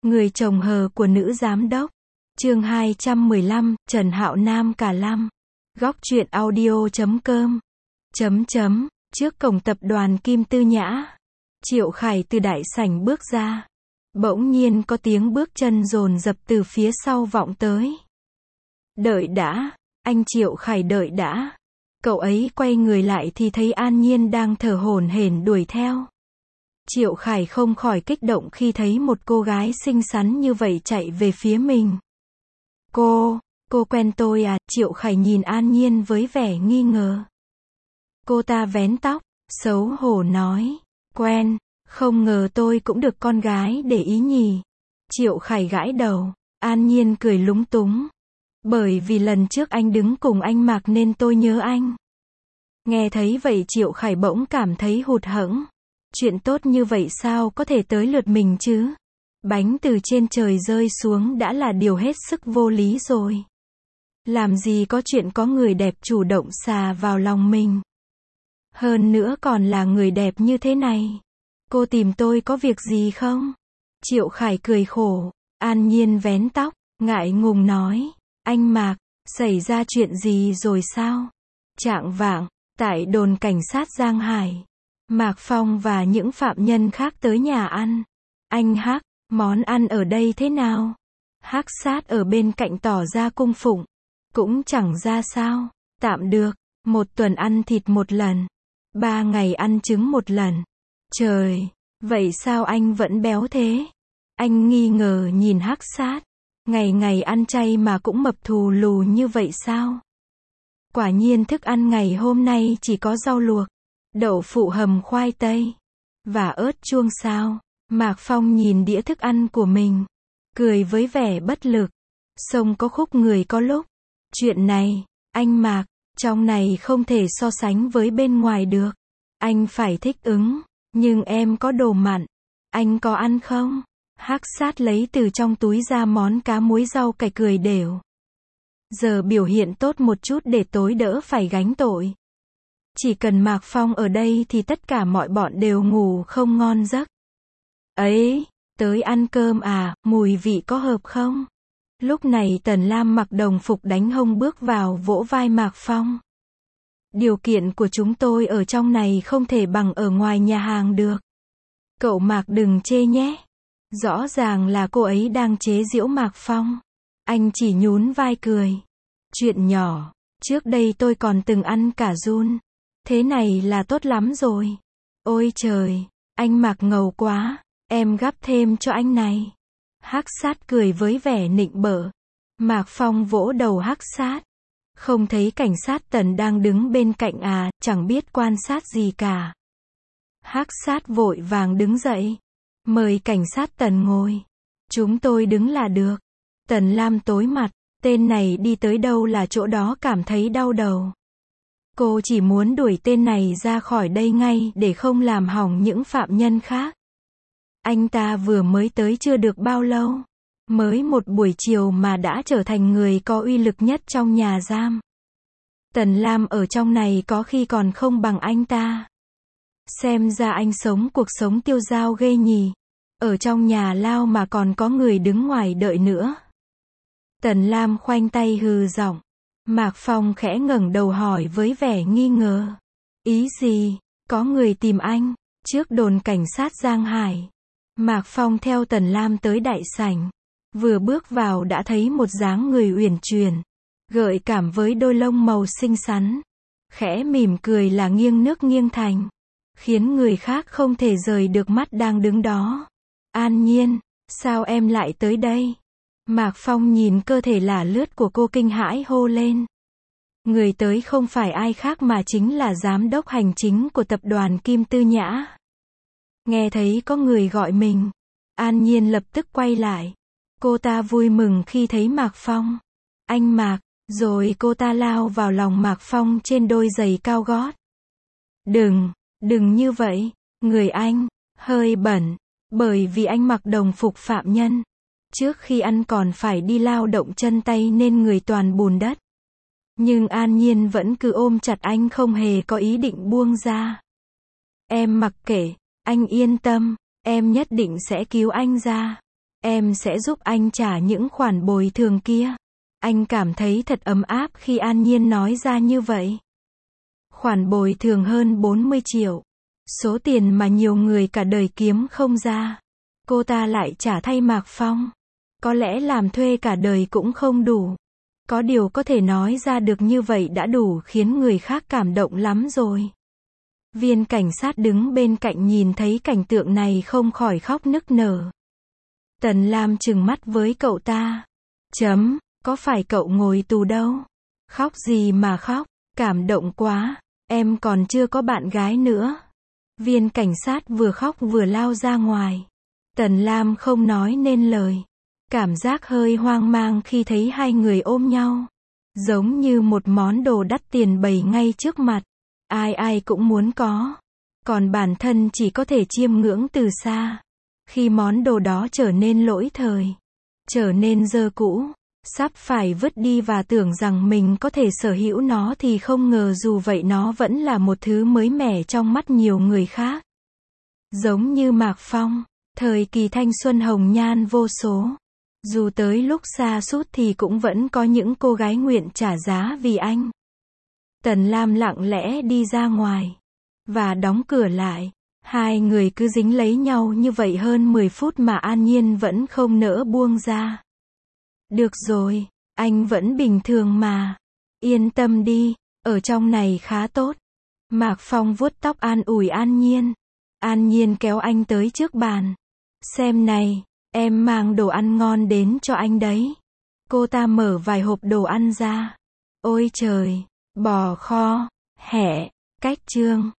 Người chồng hờ của nữ giám đốc. Chương 215, Trần Hạo Nam Cả Lăm. Góc truyện audio.com. Trước cổng tập đoàn Kim Tư Nhã, Triệu Khải từ đại sảnh bước ra. Bỗng nhiên có tiếng bước chân dồn dập từ phía sau vọng tới. Đợi đã, anh Triệu Khải đợi đã. Cậu ấy quay người lại thì thấy An Nhiên đang thở hổn hển đuổi theo. Triệu Khải không khỏi kích động khi thấy một cô gái xinh xắn như vậy chạy về phía mình. Cô quen tôi à? Triệu Khải nhìn An Nhiên với vẻ nghi ngờ. Cô ta vén tóc, xấu hổ nói, quen, không ngờ tôi cũng được con gái để ý nhỉ. Triệu Khải gãi đầu, An Nhiên cười lúng túng. Bởi vì lần trước anh đứng cùng anh Mạc nên tôi nhớ anh. Nghe thấy vậy Triệu Khải bỗng cảm thấy hụt hẫng. Chuyện tốt như vậy sao có thể tới lượt mình chứ? Bánh từ trên trời rơi xuống đã là điều hết sức vô lý rồi. Làm gì có chuyện có người đẹp chủ động xà vào lòng mình. Hơn nữa còn là người đẹp như thế này. Cô tìm tôi có việc gì không? Triệu Khải cười khổ. An Nhiên vén tóc, ngại ngùng nói, anh Mạc, xảy ra chuyện gì rồi sao? Chạng vạng, tại đồn cảnh sát Giang Hải, Mạc Phong và những phạm nhân khác tới nhà ăn. Anh Hắc, món ăn ở đây thế nào? Hắc Sát ở bên cạnh tỏ ra cung phụng. Cũng chẳng ra sao. Tạm được, 1 tuần ăn thịt 1 lần. 3 ngày ăn trứng 1 lần. Trời, vậy sao anh vẫn béo thế? Anh nghi ngờ nhìn Hắc Sát. Ngày ngày ăn chay mà cũng mập thù lù như vậy sao? Quả nhiên thức ăn ngày hôm nay chỉ có rau luộc, đậu phụ hầm khoai tây và ớt chuông sao? Mạc Phong nhìn đĩa thức ăn của mình, cười với vẻ bất lực. Sông có khúc người có lúc. Chuyện này, anh Mạc, trong này không thể so sánh với bên ngoài được. Anh phải thích ứng, nhưng em có đồ mặn. Anh có ăn không? Hắc Sát lấy từ trong túi ra món cá muối rau cải cười đều. Giờ biểu hiện tốt một chút để tối đỡ phải gánh tội. Chỉ cần Mạc Phong ở đây thì tất cả mọi bọn đều ngủ không ngon giấc. Ấy, tới ăn cơm à, mùi vị có hợp không? Lúc này Tần Lam mặc đồng phục đánh hông bước vào vỗ vai Mạc Phong. Điều kiện của chúng tôi ở trong này không thể bằng ở ngoài nhà hàng được. Cậu Mạc đừng chê nhé. Rõ ràng là cô ấy đang chế giễu Mạc Phong. Anh chỉ nhún vai cười. Chuyện nhỏ, trước đây tôi còn từng ăn cả giun. Thế này là tốt lắm rồi. Ôi trời, anh Mạc ngầu quá, em gắp thêm cho anh này. Hắc Sát cười với vẻ nịnh bợ. Mạc Phong vỗ đầu Hắc Sát. Không thấy cảnh sát Tần đang đứng bên cạnh à, chẳng biết quan sát gì cả. Hắc Sát vội vàng đứng dậy. Mời cảnh sát Tần ngồi. Chúng tôi đứng là được. Tần Lam tối mặt, tên này đi tới đâu là chỗ đó cảm thấy đau đầu. Cô chỉ muốn đuổi tên này ra khỏi đây ngay để không làm hỏng những phạm nhân khác. Anh ta vừa mới tới chưa được bao lâu. Mới một buổi chiều mà đã trở thành người có uy lực nhất trong nhà giam. Tần Lam ở trong này có khi còn không bằng anh ta. Xem ra anh sống cuộc sống tiêu dao ghê nhỉ. Ở trong nhà lao mà còn có người đứng ngoài đợi nữa. Tần Lam khoanh tay hừ giọng. Mạc Phong khẽ ngẩng đầu hỏi với vẻ nghi ngờ. Ý gì? Có người tìm anh? Trước đồn cảnh sát Giang Hải. Mạc Phong theo Tần Lam tới đại sảnh. Vừa bước vào đã thấy một dáng người uyển chuyển, gợi cảm với đôi lông màu xinh xắn. Khẽ mỉm cười là nghiêng nước nghiêng thành, khiến người khác không thể rời được mắt đang đứng đó. An Nhiên, sao em lại tới đây? Mạc Phong nhìn cơ thể lả lướt của cô kinh hãi hô lên. Người tới không phải ai khác mà chính là giám đốc hành chính của tập đoàn Kim Tư Nhã. Nghe thấy có người gọi mình, An Nhiên lập tức quay lại. Cô ta vui mừng khi thấy Mạc Phong. Anh Mạc, rồi cô ta lao vào lòng Mạc Phong trên đôi giày cao gót. Đừng như vậy, người anh, hơi bẩn, bởi vì anh mặc đồng phục phạm nhân. Trước khi ăn còn phải đi lao động chân tay nên người toàn bùn đất. Nhưng An Nhiên vẫn cứ ôm chặt anh không hề có ý định buông ra. Em mặc kệ, anh yên tâm, em nhất định sẽ cứu anh ra. Em sẽ giúp anh trả những khoản bồi thường kia. Anh cảm thấy thật ấm áp khi An Nhiên nói ra như vậy. Khoản bồi thường hơn 40 triệu. Số tiền mà nhiều người cả đời kiếm không ra. Cô ta lại trả thay Mạc Phong. Có lẽ làm thuê cả đời cũng không đủ. Có điều có thể nói ra được như vậy đã đủ khiến người khác cảm động lắm rồi. Viên cảnh sát đứng bên cạnh nhìn thấy cảnh tượng này không khỏi khóc nức nở. Tần Lam trừng mắt với cậu ta. Có phải cậu ngồi tù đâu? Khóc gì mà khóc, cảm động quá, em còn chưa có bạn gái nữa. Viên cảnh sát vừa khóc vừa lao ra ngoài. Tần Lam không nói nên lời. Cảm giác hơi hoang mang khi thấy hai người ôm nhau. Giống như một món đồ đắt tiền bày ngay trước mặt. Ai ai cũng muốn có. Còn bản thân chỉ có thể chiêm ngưỡng từ xa. Khi món đồ đó trở nên lỗi thời, trở nên dơ cũ, sắp phải vứt đi và tưởng rằng mình có thể sở hữu nó thì không ngờ dù vậy nó vẫn là một thứ mới mẻ trong mắt nhiều người khác. Giống như Mạc Phong, thời kỳ thanh xuân hồng nhan vô số. Dù tới lúc sa sút thì cũng vẫn có những cô gái nguyện trả giá vì anh. Tần Lam lặng lẽ đi ra ngoài và đóng cửa lại. Hai người cứ dính lấy nhau như vậy hơn 10 phút mà An Nhiên vẫn không nỡ buông ra. Được rồi, anh vẫn bình thường mà. Yên tâm đi, ở trong này khá tốt. Mạc Phong vuốt tóc an ủi An Nhiên. An Nhiên kéo anh tới trước bàn. Xem này, em mang đồ ăn ngon đến cho anh đấy. Cô ta mở vài hộp đồ ăn ra. Ôi trời, bò kho, hẹ, cách trương,